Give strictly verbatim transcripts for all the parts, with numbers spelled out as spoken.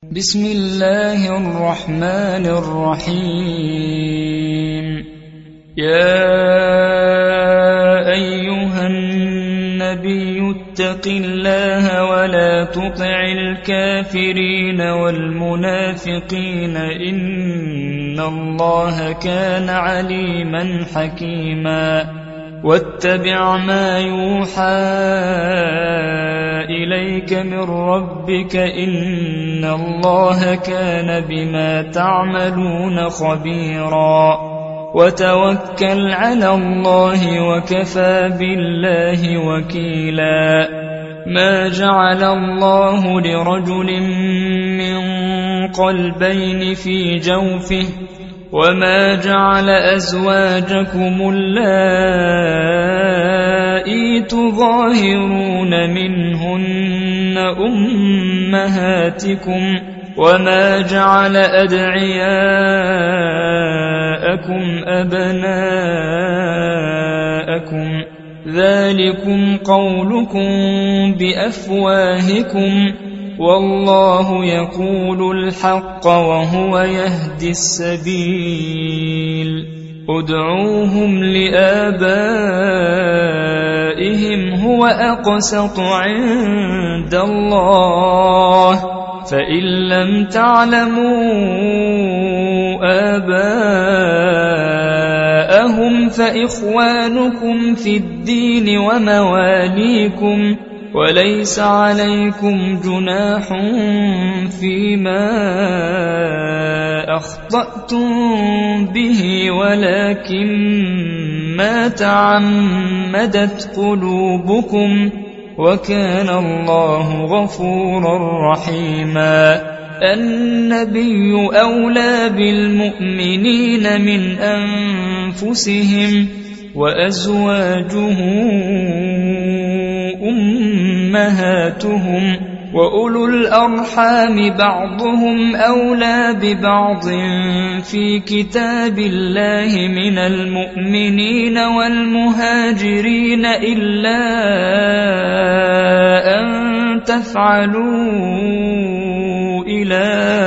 بسم الله الرحمن الرحيم. يا أيها النبي اتق الله ولا تطع الكافرين والمنافقين إن الله كان عليما حكيما. واتبع ما يوحى إليك من ربك إن الله كان بما تعملون خبيرا. وتوكل على الله وكفى بالله وكيلا. ما جعل الله لرجل من قلبين في جوفه وما جعل أزواجكم اللائي تظاهرون منهن أمهاتكم وما جعل أدعياءكم أبناءكم ذلكم قولكم بأفواهكم والله يقول الحق وهو يهدي السبيل. ادعوهم لآبائهم هو أقسط عند الله فإن لم تعلموا آباءهم فإخوانكم في الدين ومواليكم وليس عليكم جناح فيما أخطأتم به ولكن ما تعمدت قلوبكم وكان الله غفورا رحيما. النبي أولى بالمؤمنين من أنفسهم وأزواجه أمهاتهم وأولو الأرحام بعضهم أولى ببعض في كتاب الله من المؤمنين والمهاجرين إلا أن تفعلوا إلى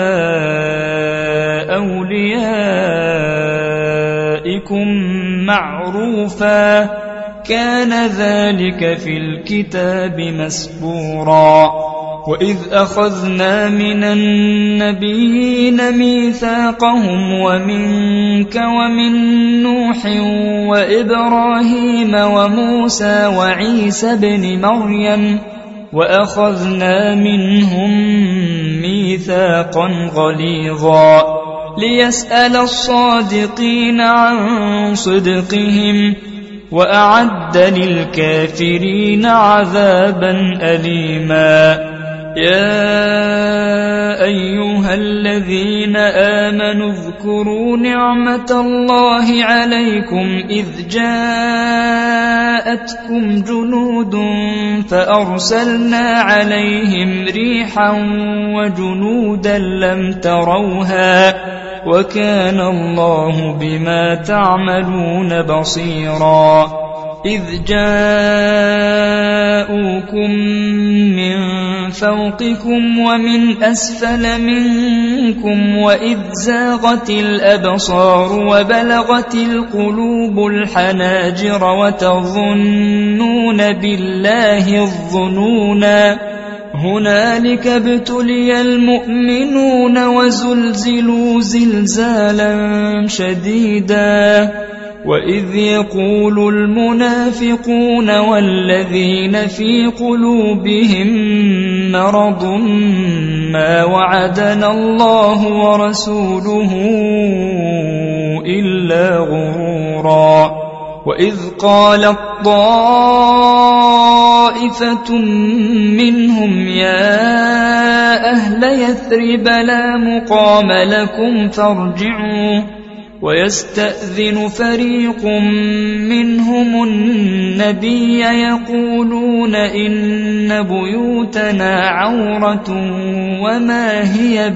أوليائكم معروفا كان ذلك في الكتاب مسطورا. وإذ أخذنا من النبيين ميثاقهم ومنك ومن نوح وإبراهيم وموسى وعيسى بن مريم وأخذنا منهم ميثاقا غليظا ليسأل الصادقين عن صدقهم وأعد للكافرين عذابا أليما. يا أيها الذين آمنوا اذكروا نعمة الله عليكم إذ جاءتكم جنود فأرسلنا عليهم ريحا وجنودا لم تروها وكان الله بما تعملون بصيرا. إذ جاءوكم من فوقكم ومن أسفل منكم وإذ زاغت الأبصار وبلغت القلوب الحناجر وتظنون بالله الظنونا هنالك ابتلي المؤمنون وزلزلوا زلزالا شديدا. وإذ يقول المنافقون والذين في قلوبهم مرض ما وعدنا الله ورسوله إلا غرورا. وإذ قالت طائفة منهم يا أهل يثرب لا مقام لكم فارجعوا ويستأذن فريق منهم النبي يقولون إن بيوتنا عورة وما هي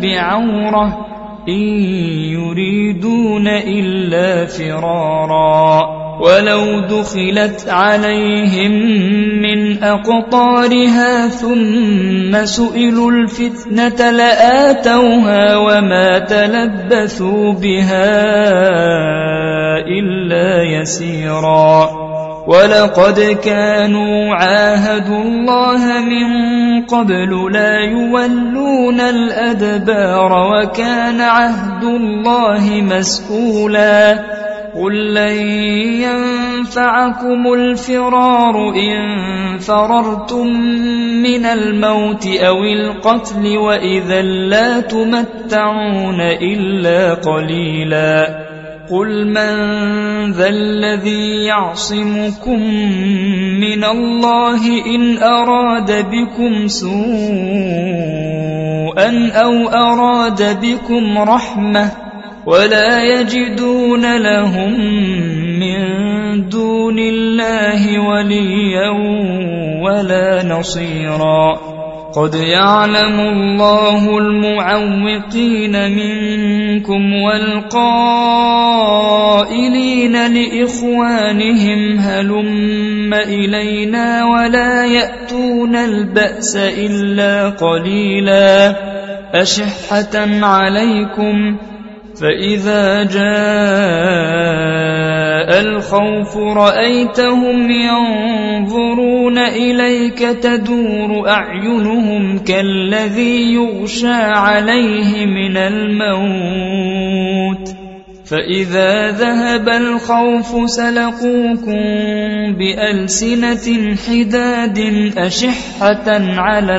بعورة إن يريدون إلا فرارا. ولو دخلت عليهم من أقطارها ثم سئلوا الفتنة لآتوها وما تلبثوا بها إلا يسيرا ولقد كانوا عاهدوا الله من قبل لا يولون الأدبار وكان عهد الله مسؤولا قل لن ينفعكم الفرار إن فررتم من الموت أو القتل وإذا لا تمتعون إلا قليلا قل من ذا الذي يعصمكم من الله إن أراد بكم سوءا أو أراد بكم رحمة ولا يجدون لهم من دون الله وليا ولا نصيرا قد يعلم الله المعوقين منكم والقائلين لإخوانهم هلم إلينا ولا يأتون البأس إلا قليلا أشحة عليكم فإذا جاء الخوف رأيتهم ينظرون إليك تدور أعينهم كالذي يغشى عليه من الموت فإذا ذهب الخوف سلقوكم بألسنة حداد أشحة على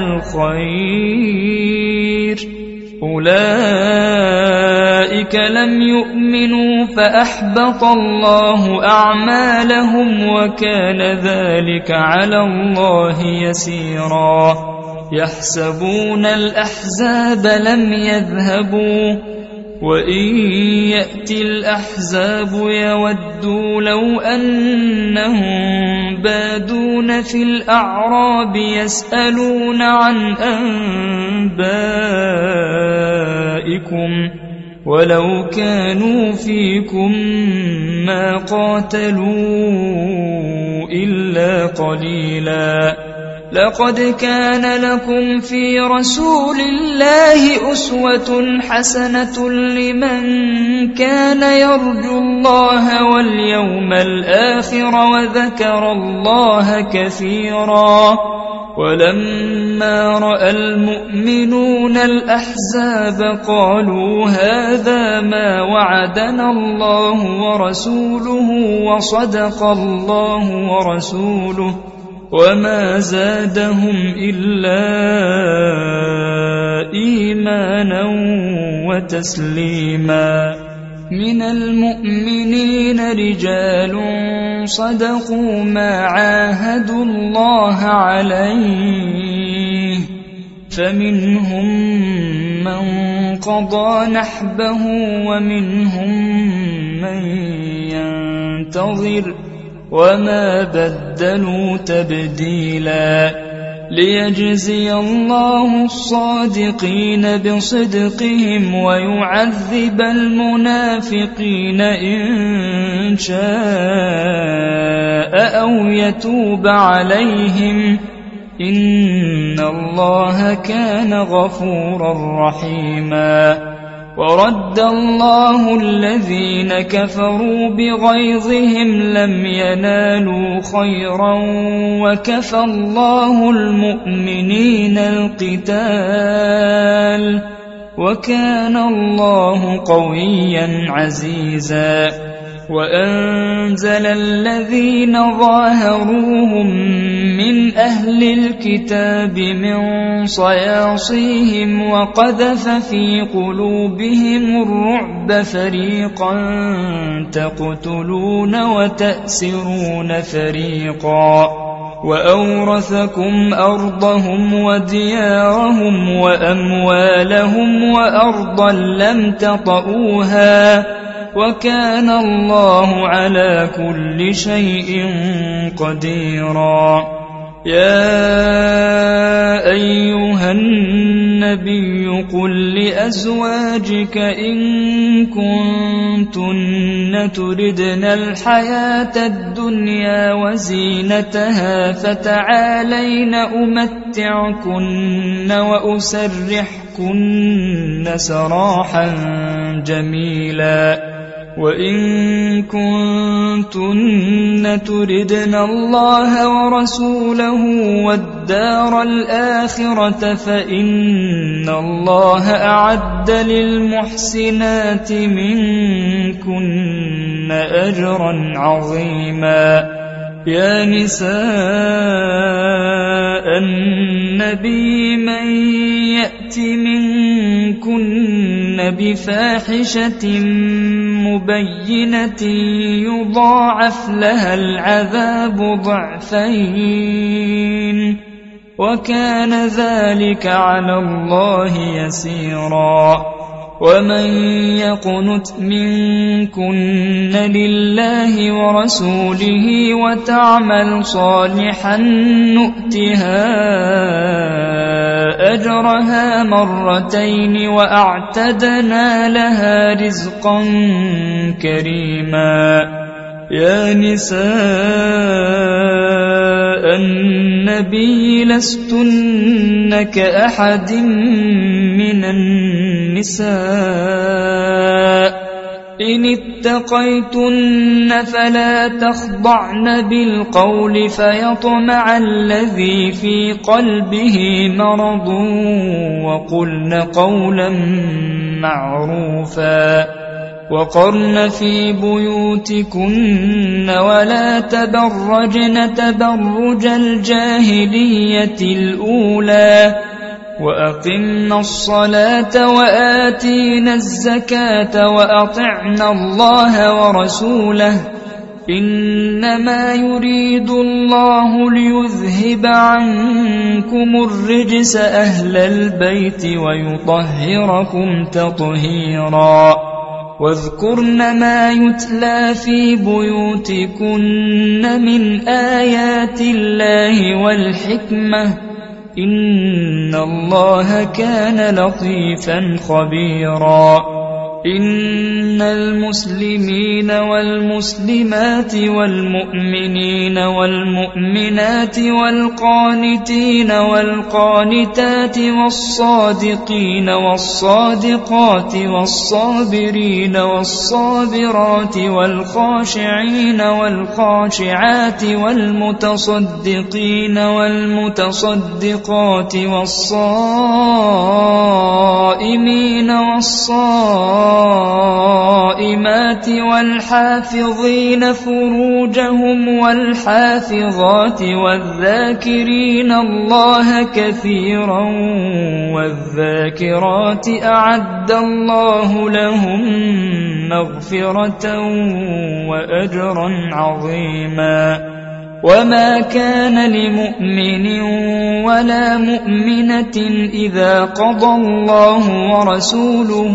الخير أولئك لم يؤمنوا فأحبط الله أعمالهم وكان ذلك على الله يسيرا يحسبون الأحزاب لم يذهبوا وإن يأتي الأحزاب يودوا لو أنهم بادون في الأعراب يسألون عن أنبائكم ولو كانوا فيكم ما قاتلوا إلا قليلا لقد كان لكم في رسول الله أسوة حسنة لمن كان يرجو الله واليوم الآخر وذكر الله كثيرا ولما رأى المؤمنون الأحزاب قالوا هذا ما وعدنا الله ورسوله وصدق الله ورسوله وما زادهم إلا إيمانا وتسليما من المؤمنين رجال صدقوا ما عاهدوا الله عليه فمنهم من قضى نحبه ومنهم من ينتظر وما بدلوا تبديلا ليجزي الله الصادقين بصدقهم ويعذب المنافقين إن شاء أو يتوب عليهم إن الله كان غفورا رحيما ورد الله الذين كفروا بغيظهم لم ينالوا خيرا وكفى الله المؤمنين القتال وكان الله قويا عزيزا وأنزل الذين ظاهروهم من أهل الكتاب من صياصيهم وقذف في قلوبهم الرعب فريقا تقتلون وتأسرون فريقا وأورثكم أرضهم وديارهم وأموالهم وأرضا لم تطئوها وكان الله على كل شيء قديرا يا أيها النبي قل لأزواجك إن كنتن تردن الحياة الدنيا وزينتها فتعالين أمتعكن وأسرحكن سراحا جميلا وإن كنتن تردن الله ورسوله والدار الآخرة فإن الله أعد للمحسنات منكن أجرا عظيما يا نساء النبي من يأت منكن بفاحشة مبينة يضاعف لها العذاب ضعفين وكان ذلك على الله يسيرا ومن يقنت منكن لله ورسوله وتعمل صالحا نؤتها أجرها مرتين وأعتدنا لها رزقا كريما يا نساء النبي لستن كأحد من النساء إن اتقيتن فلا تخضعن بالقول فيطمع الذي في قلبه مرض وقلن قولا معروفا وقرن في بيوتكن ولا تبرجن تبرج الجاهلية الأولى وأقمنا الصلاة وآتينا الزكاة وأطعنا الله ورسوله إنما يريد الله ليذهب عنكم الرجس أهل البيت ويطهركم تطهيرا واذكرن ما يتلى في بيوتكن من آيات الله والحكمة إن الله كان لطيفا خبيرا إن المسلمين والمسلمات والمؤمنين والمؤمنات والقانتين والقانتات والصادقين والصادقات والصابرين والصابرات والخاشعين والخاشعات والمتصدقين والمتصدقات والصائمين والصائمين الصائمات والحافظين فروجهم والحافظات والذاكرين الله كثيرا والذاكرات أعد الله لهم مغفرة وأجرا عظيما وما كان لمؤمن ولا مؤمنة إذا قضى الله ورسوله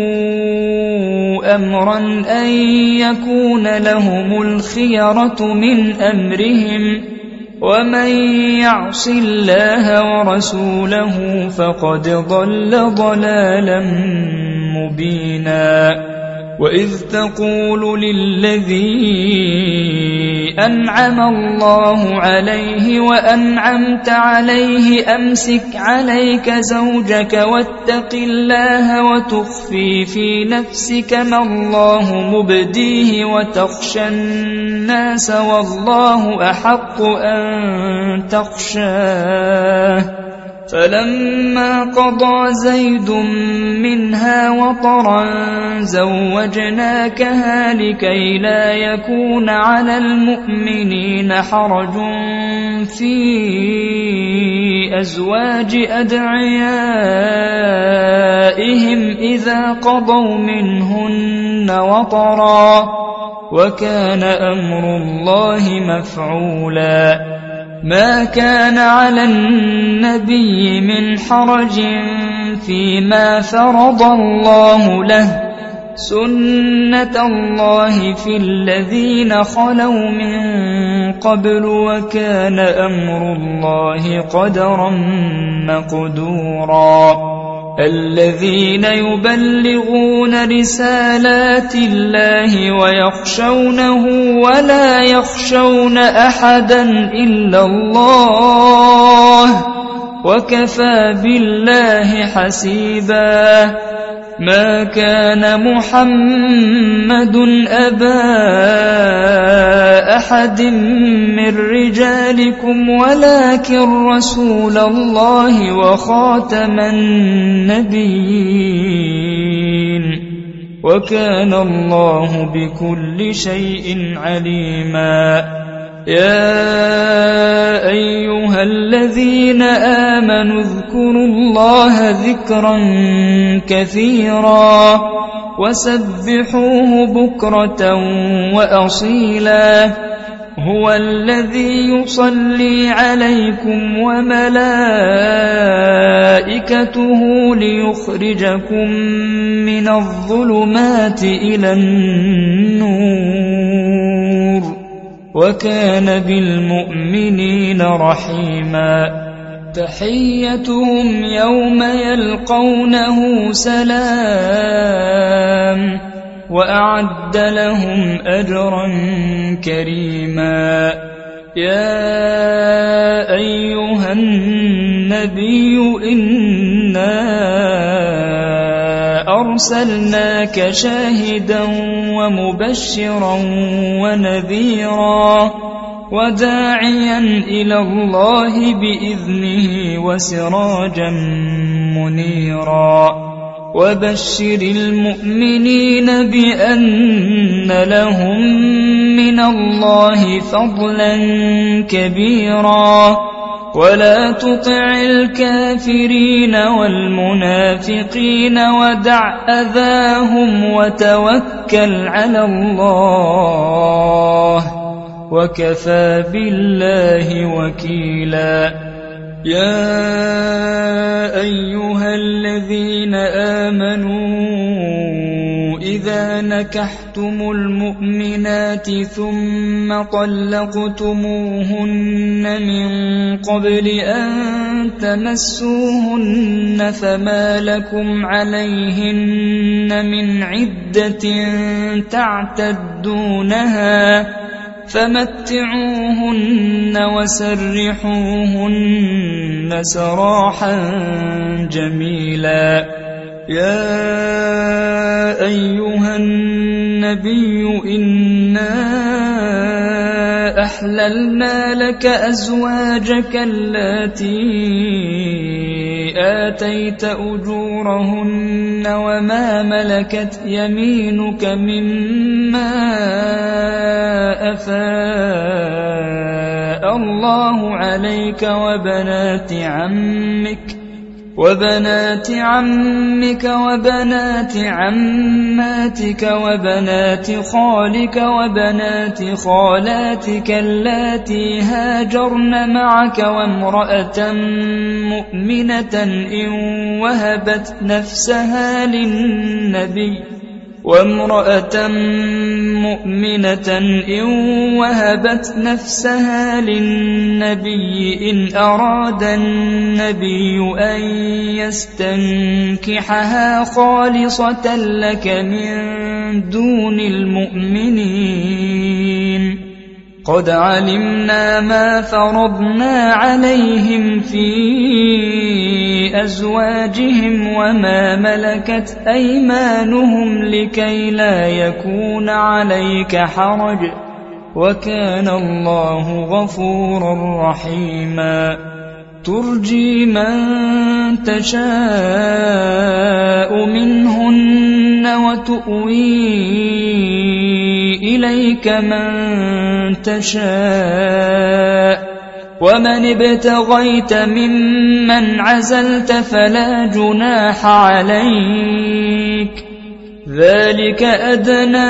أمرا أن يكون لهم الخيرة من أمرهم ومن يعص الله ورسوله فقد ضل ضلالا مبينا وإذ تقول للذي أنعم الله عليه وأنعمت عليه أمسك عليك زوجك واتق الله وتخفي في نفسك ما الله مبديه وتخشى الناس والله أحق أن تخشاه فلما قضى زيد منها وطرا زوجناكها لكي لا يكون على المؤمنين حرج في أزواج أدعيائهم إذا قضوا منهن وطرا وكان أمر الله مفعولا ما كان على النبي من حرج فيما فرض الله له سُنَّةَ اللَّهِ فِي الَّذِينَ خَلَوْا مِن قَبْلُ وَكَانَ أَمْرُ اللَّهِ قَدَرًا مَّقْدُورًا الَّذِينَ يُبَلِّغُونَ رِسَالَاتِ اللَّهِ وَيَخْشَوْنَهُ وَلَا يَخْشَوْنَ أَحَدًا إِلَّا اللَّهَ وَكَفَى بِاللَّهِ حَسِيبًا ما كان محمد أبا أحد من رجالكم ولكن رسول الله وخاتم النبيين وكان الله بكل شيء عليما يا أيها الذين آمنوا اذكروا الله ذكرا كثيرا وسبحوه بكرة وأصيلا هو الذي يصلي عليكم وملائكته ليخرجكم من الظلمات إلى النور وكان بالمؤمنين رحيما تحيتهم يوم يلقونه سلام وأعد لهم أجرا كريما يا أيها النبي إنا أرسلناك شاهدا ومبشرا ونذيرا وداعيا إلى الله بإذنه وسراجا منيرا وبشر المؤمنين بأن لهم من الله فضلا كبيرا ولا تطع الكافرين والمنافقين ودع أذاهم وتوكل على الله وكفى بالله وكيلا يا أيها الذين آمنوا إذا نكحتم المؤمنات ثم طلقتموهن من قبل أن تمسوهن فما لكم عليهن من عدة تعتدونها فمتعوهن وسرحوهن سراحا جميلا يا أيها النبي إنا أحللنا لك أزواجك اللاتي آتيت أجورهن وما ملكت يمينك مما أفاء الله عليك وبنات عمك وبنات عمك وبنات عماتك وبنات خالك وبنات خالاتك اللاتي هاجرن معك وامرأة مؤمنة إن وهبت نفسها للنبي وامرأة مؤمنة إن وهبت نفسها للنبي إن أراد النبي أن يستنكحها خالصة لك من دون المؤمنين قد علمنا ما فرضنا عليهم في أزواجهم وما ملكت أيمانهم لكي لا يكون عليك حرج وكان الله غفورا رحيما ترجي من تشاء منهن وتؤوي إليك من تشاء ومن ابتغيت ممن عزلت فلا جناح عليك ذلك أدنى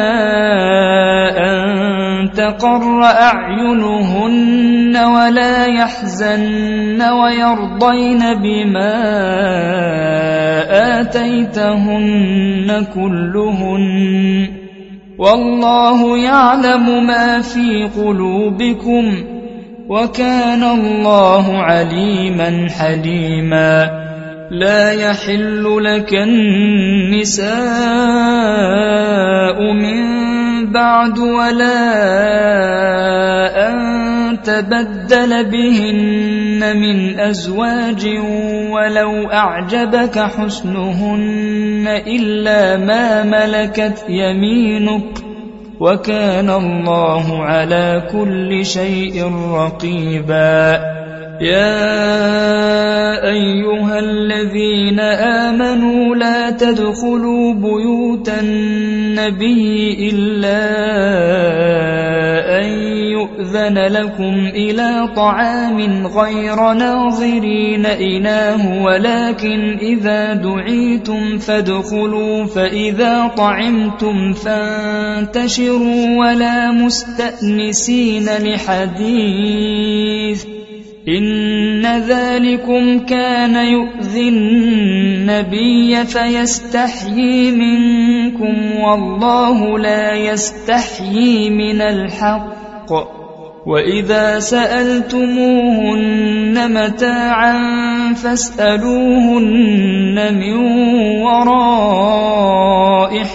أن تقر أعينهن ولا يحزن ويرضين بما آتيتهن كلهن والله يعلم ما في قلوبكم وكان الله عليما حليما لا يحل لك النساء من بعد ولا أن تبدل بهن من أزواج ولو أعجبك حسنهن إلا ما ملكت يمينك وكان الله على كل شيء رقيبا يا أيها الذين آمنوا لا تدخلوا بيوت النبي إلا أن يؤذن لكم إلى طعام غير ناظرين إناه ولكن إذا دعيتم فادخلوا فإذا طعمتم فانتشروا ولا مستأنسين لحديث إن ذلكم كان يؤذي النبي فيستحيي منكم والله لا يستحيي من الحق وإذا سألتموهن متاعا فاسألوهن من وراء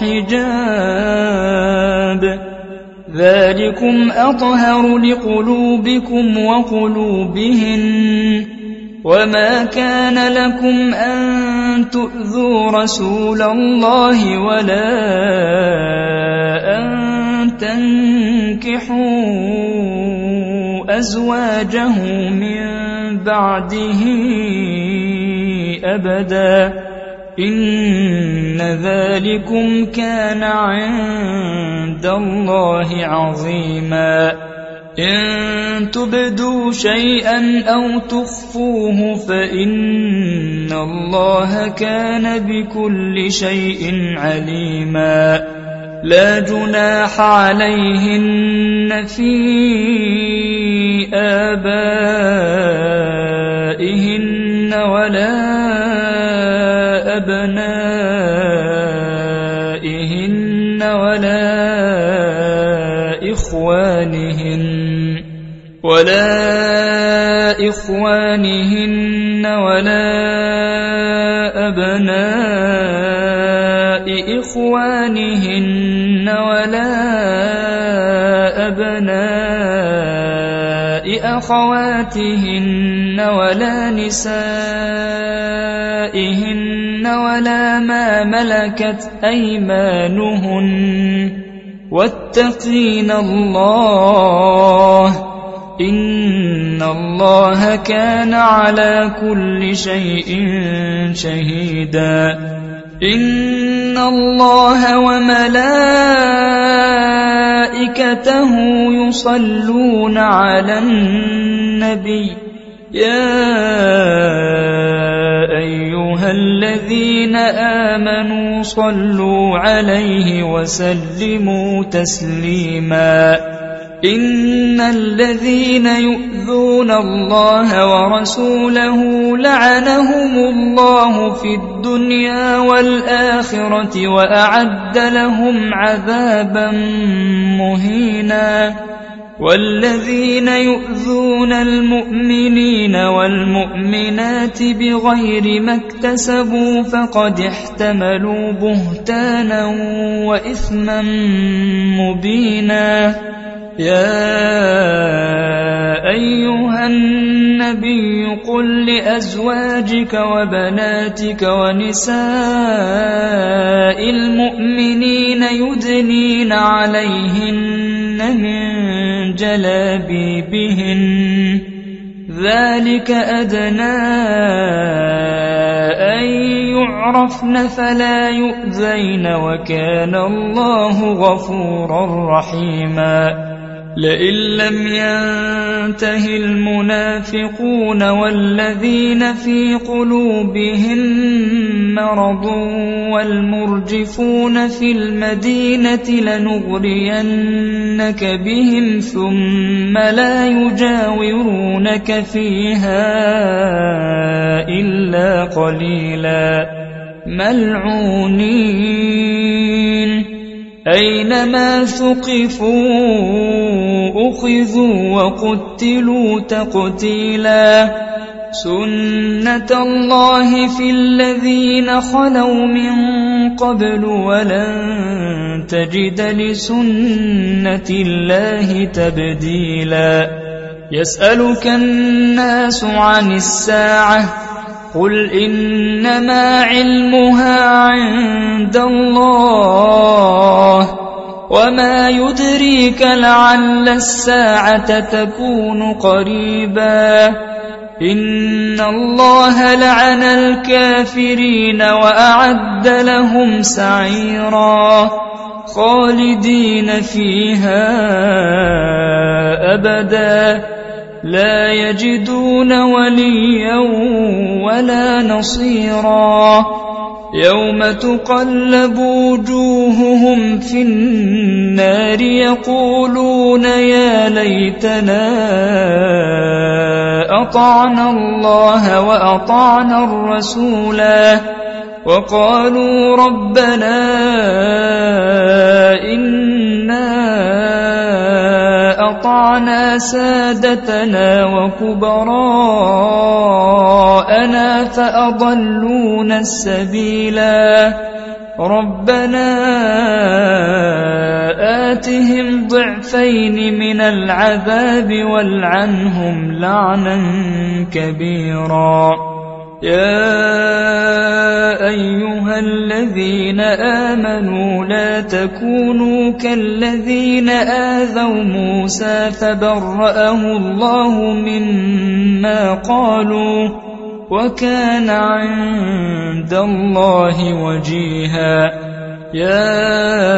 حجاب ذلكم أطهر لقلوبكم وقلوبهن وما كان لكم أن تؤذوا رسول الله ولا أن تنكحوا أزواجه من بعده أبدا إن ذلكم كان عند الله عظيما إن تبدوا شيئا أو تخفوه فإن الله كان بكل شيء عليما لا جناح عليهن في آبائهن ولا أبنائهن ولا إخوانهن ولا إخوانهن ولا أبناء إخوانهن ولا أبناء أخواتهن ولا نسائهن ولا ما ملكت أيمانهن واتقين الله إن الله كان على كل شيء شهيدا إن الله وملائكته يصلون على النبي يا أيها الذين آمنوا صلوا عليه وسلموا تسليما إن الذين يؤذون الله ورسوله لعنهم الله في الدنيا والآخرة وأعد لهم عذابا مهينا والذين يؤذون المؤمنين والمؤمنات بغير ما اكتسبوا فقد احتملوا بهتانا وإثما مبينا يا أيها النبي قل لأزواجك وبناتك ونساء المؤمنين يدنين عليهن من جلابيبهن ذلك أدنى أن يعرفن فلا يؤذين وكان الله غفورا رحيما لئن لم ينته المنافقون والذين في قلوبهم مرض والمرجفون في المدينة لنغرينك بهم ثم لا يجاورونك فيها إلا قليلا ملعونين أينما ثقفوا أخذوا وقتلوا تقتيلا سنة الله في الذين خلوا من قبل ولن تجد لسنة الله تبديلا يسألك الناس عن الساعة قل إنما علمها عند الله وما يدريك لعل الساعة تكون قريبا إن الله لعن الكافرين وأعد لهم سعيرا خالدين فيها أبدا لا يجدون وليا ولا نصيرا يوم تقلب وجوههم في النار يقولون يا ليتنا أطعنا الله وأطعنا الرسولا وقالوا ربنا إنا أطعنا سادتنا وكبراءنا فأضلونا السبيلا ربنا آتهم ضعفين من العذاب والعنهم لعنا كبيرا يا أيها الذين آمنوا لا تكونوا كالذين آذوا موسى فبرأه الله مما قالوا وكان عند الله وجيها يا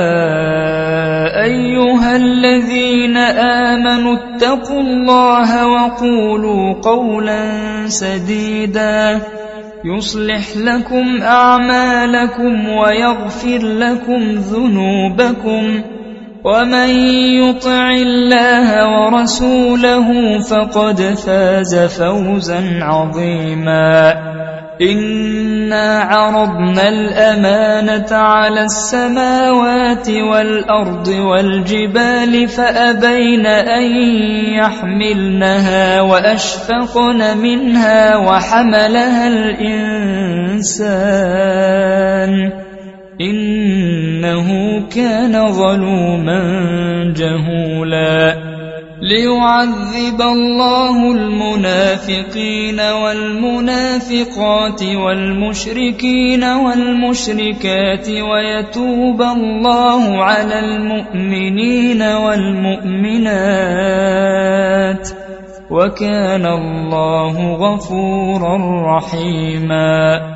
أيها الذين آمنوا اتقوا الله وقولوا قولا سديدا يصلح لكم أعمالكم ويغفر لكم ذنوبكم ومن يطع الله ورسوله فقد فاز فوزا عظيما إنا عرضنا الأمانة على السماوات والأرض والجبال فأبين أن يحملنها وأشفقن منها وحملها الإنسان إنه كان ظلوما جهولا ليعذب الله المنافقين والمنافقات والمشركين والمشركات ويتوب الله على المؤمنين والمؤمنات وكان الله غفورا رحيما